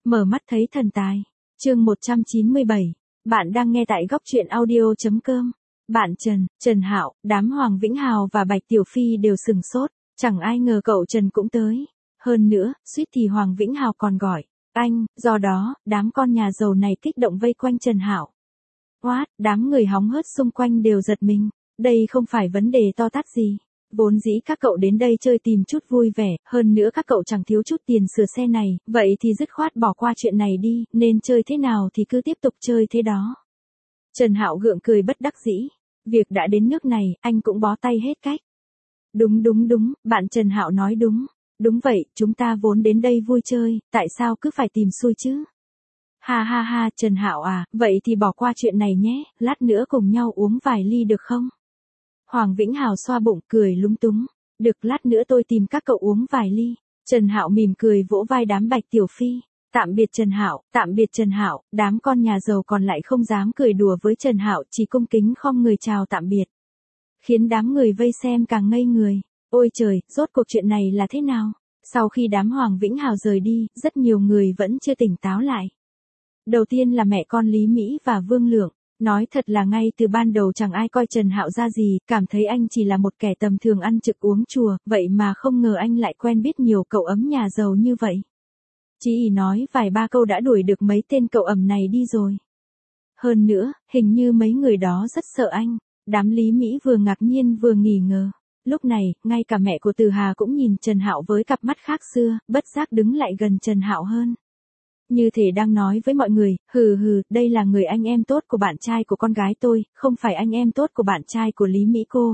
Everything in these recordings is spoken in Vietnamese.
Mở mắt thấy thần tài. Chương 197. Bạn đang nghe tại góc truyện audio.com. Bạn Trần Hạo, đám Hoàng Vĩnh Hào và Bạch Tiểu Phi đều sừng sốt, chẳng ai ngờ cậu Trần cũng tới. Hơn nữa, suýt thì Hoàng Vĩnh Hào còn gọi anh, do đó, đám con nhà giàu này kích động vây quanh Trần Hạo. Đám người hóng hớt xung quanh đều giật mình, đây không phải vấn đề to tát gì. Vốn dĩ các cậu đến đây chơi tìm chút vui vẻ, hơn nữa các cậu chẳng thiếu chút tiền sửa xe này, vậy thì dứt khoát bỏ qua chuyện này đi, nên chơi thế nào thì cứ tiếp tục chơi thế đó. Trần Hạo gượng cười bất đắc dĩ, việc đã đến nước này, anh cũng bó tay hết cách. Đúng, bạn Trần Hạo nói đúng. Đúng vậy, chúng ta vốn đến đây vui chơi, tại sao cứ phải tìm xui chứ? Ha, Trần Hạo à, vậy thì bỏ qua chuyện này nhé, lát nữa cùng nhau uống vài ly được không? Hoàng Vĩnh Hào xoa bụng cười lúng túng. Được, lát nữa tôi tìm các cậu uống vài ly. Trần Hạo mỉm cười vỗ vai đám Bạch Tiểu Phi. Tạm biệt Trần Hạo, đám con nhà giàu còn lại không dám cười đùa với Trần Hạo, chỉ cung kính khom người chào tạm biệt. Khiến đám người vây xem càng ngây người. Ôi trời, rốt cuộc chuyện này là thế nào? Sau khi đám Hoàng Vĩnh Hào rời đi, rất nhiều người vẫn chưa tỉnh táo lại. Đầu tiên là mẹ con Lý Mỹ và Vương Lượng. Nói thật là ngay từ ban đầu chẳng ai coi Trần Hạo ra gì, cảm thấy anh chỉ là một kẻ tầm thường ăn trực uống chùa, vậy mà không ngờ anh lại quen biết nhiều cậu ấm nhà giàu như vậy. Chỉ ý nói vài ba câu đã đuổi được mấy tên cậu ẩm này đi rồi. Hơn nữa, hình như mấy người đó rất sợ anh. Đám Lý Mỹ vừa ngạc nhiên vừa nghi ngờ. Lúc này, ngay cả mẹ của Từ Hà cũng nhìn Trần Hạo với cặp mắt khác xưa, bất giác đứng lại gần Trần Hạo hơn. Như thể đang nói với mọi người, đây là người anh em tốt của bạn trai của con gái tôi, không phải anh em tốt của bạn trai của Lý Mỹ cô,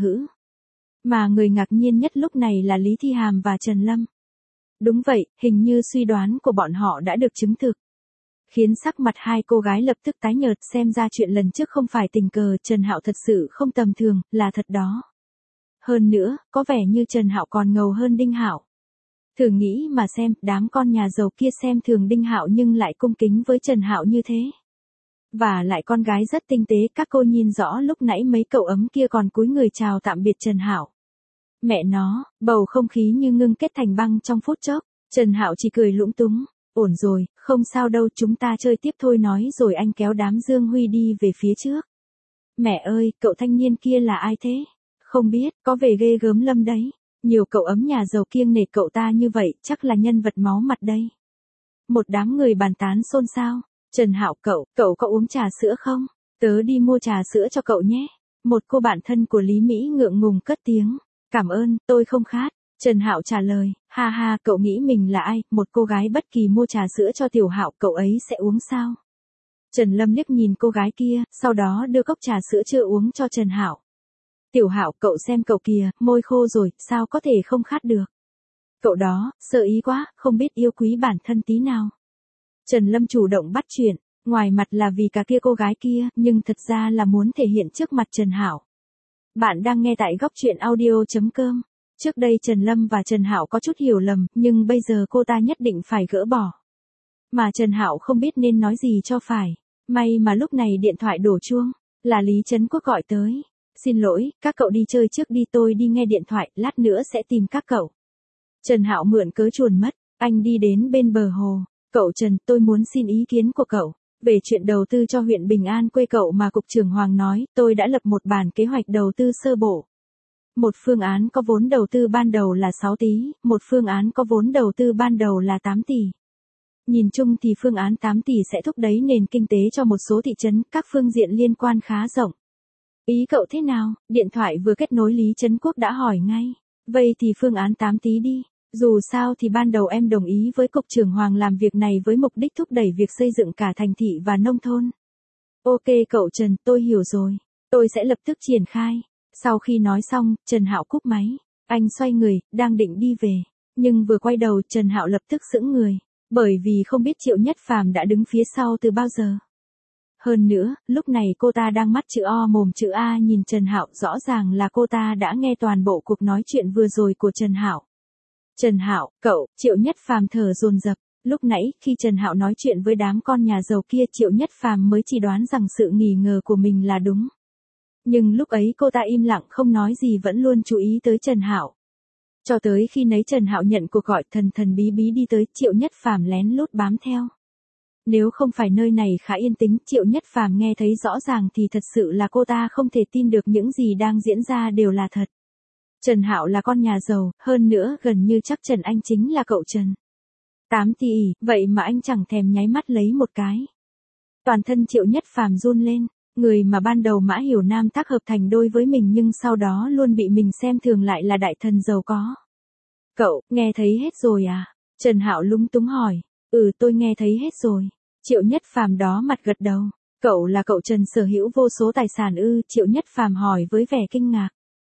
Mà người ngạc nhiên nhất lúc này là Lý Thi Hàm và Trần Lâm. Đúng vậy, hình như suy đoán của bọn họ đã được chứng thực. Khiến sắc mặt hai cô gái lập tức tái nhợt, xem ra chuyện lần trước không phải tình cờ, Trần Hạo thật sự không tầm thường, là thật đó. Hơn nữa, có vẻ như Trần Hạo còn ngầu hơn Đinh Hạo. Thử nghĩ mà xem, đám con nhà giàu kia xem thường Đinh Hạo nhưng lại cung kính với Trần Hạo như thế. Và lại con gái rất tinh tế, các cô nhìn rõ lúc nãy mấy cậu ấm kia còn cúi người chào tạm biệt Trần Hạo. Mẹ nó, bầu không khí như ngưng kết thành băng trong phút chốc. Trần Hạo chỉ cười lũng túng. Ổn rồi, không sao đâu, chúng ta chơi tiếp thôi, nói rồi anh kéo đám Dương Huy đi về phía trước. Mẹ ơi, cậu thanh niên kia là ai thế? Không biết, có vẻ ghê gớm Lâm đấy. Nhiều cậu ấm nhà giàu kiêng nể cậu ta như vậy, chắc là nhân vật máu mặt đây. Một đám người bàn tán xôn xao. Trần Hạo, cậu có uống trà sữa không? Tớ đi mua trà sữa cho cậu nhé. Một cô bạn thân của Lý Mỹ ngượng ngùng cất tiếng. Cảm ơn, tôi không khát. Trần Hạo trả lời, ha, cậu nghĩ mình là ai? Một cô gái bất kỳ mua trà sữa cho Tiểu Hạo, cậu ấy sẽ uống sao? Trần Lâm liếc nhìn cô gái kia, sau đó đưa cốc trà sữa chưa uống cho Trần Hạo. Tiểu Hạo, cậu xem cậu kìa, môi khô rồi, sao có thể không khát được? Cậu đó, sợ ý quá, không biết yêu quý bản thân tí nào. Trần Lâm chủ động bắt chuyện, ngoài mặt là vì cả kia cô gái kia, nhưng thật ra là muốn thể hiện trước mặt Trần Hạo. Bạn đang nghe tại góc truyện audio.com. Trước đây Trần Lâm và Trần Hạo có chút hiểu lầm, nhưng bây giờ cô ta nhất định phải gỡ bỏ. Mà Trần Hạo không biết nên nói gì cho phải. May mà lúc này điện thoại đổ chuông, là Lý Trấn Quốc gọi tới. Xin lỗi, các cậu đi chơi trước đi, tôi đi nghe điện thoại, lát nữa sẽ tìm các cậu. Trần Hạo mượn cớ chuồn mất, anh đi đến bên bờ hồ. Cậu Trần, tôi muốn xin ý kiến của cậu. Về chuyện đầu tư cho huyện Bình An quê cậu mà Cục trưởng Hoàng nói, tôi đã lập một bản kế hoạch đầu tư sơ bộ. Một phương án có vốn đầu tư ban đầu là 6 tỷ, một phương án có vốn đầu tư ban đầu là 8 tỷ. Nhìn chung thì phương án 8 tỷ sẽ thúc đẩy nền kinh tế cho một số thị trấn, các phương diện liên quan khá rộng. Ý cậu thế nào? Điện thoại vừa kết nối Lý Trấn Quốc đã hỏi ngay. Vậy thì phương án 8 tỷ đi. Dù sao thì ban đầu em đồng ý với Cục trưởng Hoàng làm việc này với mục đích thúc đẩy việc xây dựng cả thành thị và nông thôn. Ok cậu Trần, tôi hiểu rồi. Tôi sẽ lập tức triển khai. Sau khi nói xong, Trần Hạo cúp máy. Anh xoay người, đang định đi về. Nhưng vừa quay đầu Trần Hạo lập tức sững người. Bởi vì không biết Triệu Nhất Phàm đã đứng phía sau từ bao giờ. Hơn nữa, lúc này cô ta đang mắt chữ O mồm chữ A nhìn Trần Hạo, rõ ràng là cô ta đã nghe toàn bộ cuộc nói chuyện vừa rồi của Trần Hạo. Trần Hạo, cậu, Triệu Nhất Phàm thở dồn dập. Lúc nãy, khi Trần Hạo nói chuyện với đám con nhà giàu kia, Triệu Nhất Phàm mới chỉ đoán rằng sự nghi ngờ của mình là đúng. Nhưng lúc ấy cô ta im lặng không nói gì, vẫn luôn chú ý tới Trần Hạo. Cho tới khi nấy Trần Hạo nhận cuộc gọi thần thần bí bí đi tới, Triệu Nhất Phàm lén lút bám theo. Nếu không phải nơi này khá yên tĩnh, Triệu Nhất Phàm nghe thấy rõ ràng thì thật sự là cô ta không thể tin được những gì đang diễn ra đều là thật. Trần Hạo là con nhà giàu, hơn nữa gần như chắc Trần Anh chính là cậu Trần. 8 tỷ, vậy mà anh chẳng thèm nháy mắt lấy một cái. Toàn thân Triệu Nhất Phàm run lên, người mà ban đầu Mã Hiểu Nam tác hợp thành đôi với mình nhưng sau đó luôn bị mình xem thường lại là đại thần giàu có. Cậu, nghe thấy hết rồi à? Trần Hạo lúng túng hỏi. Tôi nghe thấy hết rồi. Triệu Nhất Phàm đó mặt gật đầu. Cậu là cậu Trần sở hữu vô số tài sản ư? Triệu Nhất Phàm hỏi với vẻ kinh ngạc.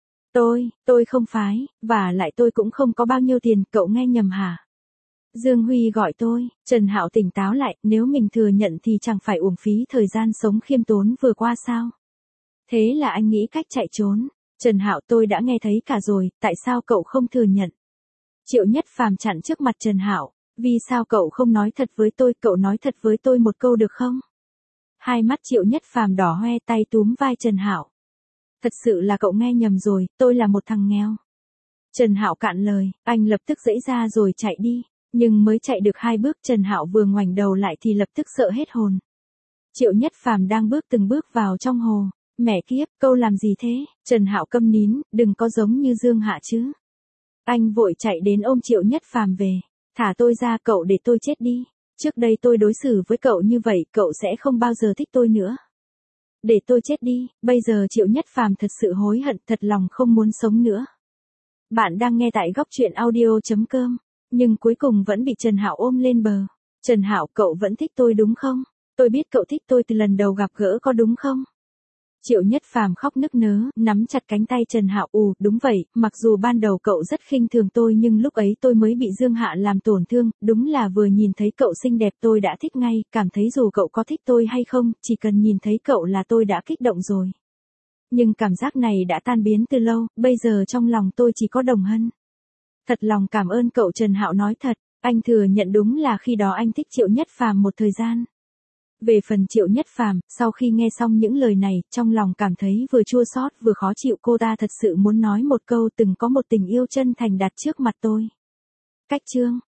Tôi không phái, và lại tôi cũng không có bao nhiêu tiền, cậu nghe nhầm hả? Dương Huy gọi tôi. Trần Hạo tỉnh táo lại, nếu mình thừa nhận thì chẳng phải uổng phí thời gian sống khiêm tốn vừa qua sao? Thế là anh nghĩ cách chạy trốn. Trần Hạo, tôi đã nghe thấy cả rồi, tại sao cậu không thừa nhận? Triệu Nhất Phàm chặn trước mặt Trần Hạo. Vì sao cậu không nói thật với tôi, cậu nói thật với tôi một câu được không? Hai mắt Triệu Nhất Phàm đỏ hoe, tay túm vai Trần Hạo. Thật sự là cậu nghe nhầm rồi, tôi là một thằng nghèo. Trần Hạo cạn lời, anh lập tức giãy ra rồi chạy đi, nhưng mới chạy được 2 bước Trần Hạo vừa ngoảnh đầu lại thì lập tức sợ hết hồn. Triệu Nhất Phàm đang bước từng bước vào trong hồ, mẹ kiếp, câu làm gì thế? Trần Hạo câm nín, đừng có giống như Dương Hạ chứ. Anh vội chạy đến ôm Triệu Nhất Phàm về, thả tôi ra, cậu để tôi chết đi. Trước đây tôi đối xử với cậu như vậy, cậu sẽ không bao giờ thích tôi nữa. Để tôi chết đi, bây giờ Triệu Nhất Phàm thật sự hối hận, thật lòng không muốn sống nữa. Bạn đang nghe tại góc truyện audio.com, nhưng cuối cùng vẫn bị Trần Hạo ôm lên bờ. Trần Hạo, cậu vẫn thích tôi đúng không? Tôi biết cậu thích tôi từ lần đầu gặp gỡ có đúng không? Triệu Nhất Phàm khóc nức nớ, nắm chặt cánh tay Trần Hạo. Đúng vậy, mặc dù ban đầu cậu rất khinh thường tôi nhưng lúc ấy tôi mới bị Dương Hạ làm tổn thương, đúng là vừa nhìn thấy cậu xinh đẹp tôi đã thích ngay, cảm thấy dù cậu có thích tôi hay không, chỉ cần nhìn thấy cậu là tôi đã kích động rồi. Nhưng cảm giác này đã tan biến từ lâu, bây giờ trong lòng tôi chỉ có đồng hân. Thật lòng cảm ơn cậu. Trần Hạo nói thật, anh thừa nhận đúng là khi đó anh thích Triệu Nhất Phàm một thời gian. Về phần Triệu Nhất Phàm, sau khi nghe xong những lời này, trong lòng cảm thấy vừa chua xót vừa khó chịu, cô ta thật sự muốn nói một câu từng có một tình yêu chân thành đặt trước mặt tôi. Cách chương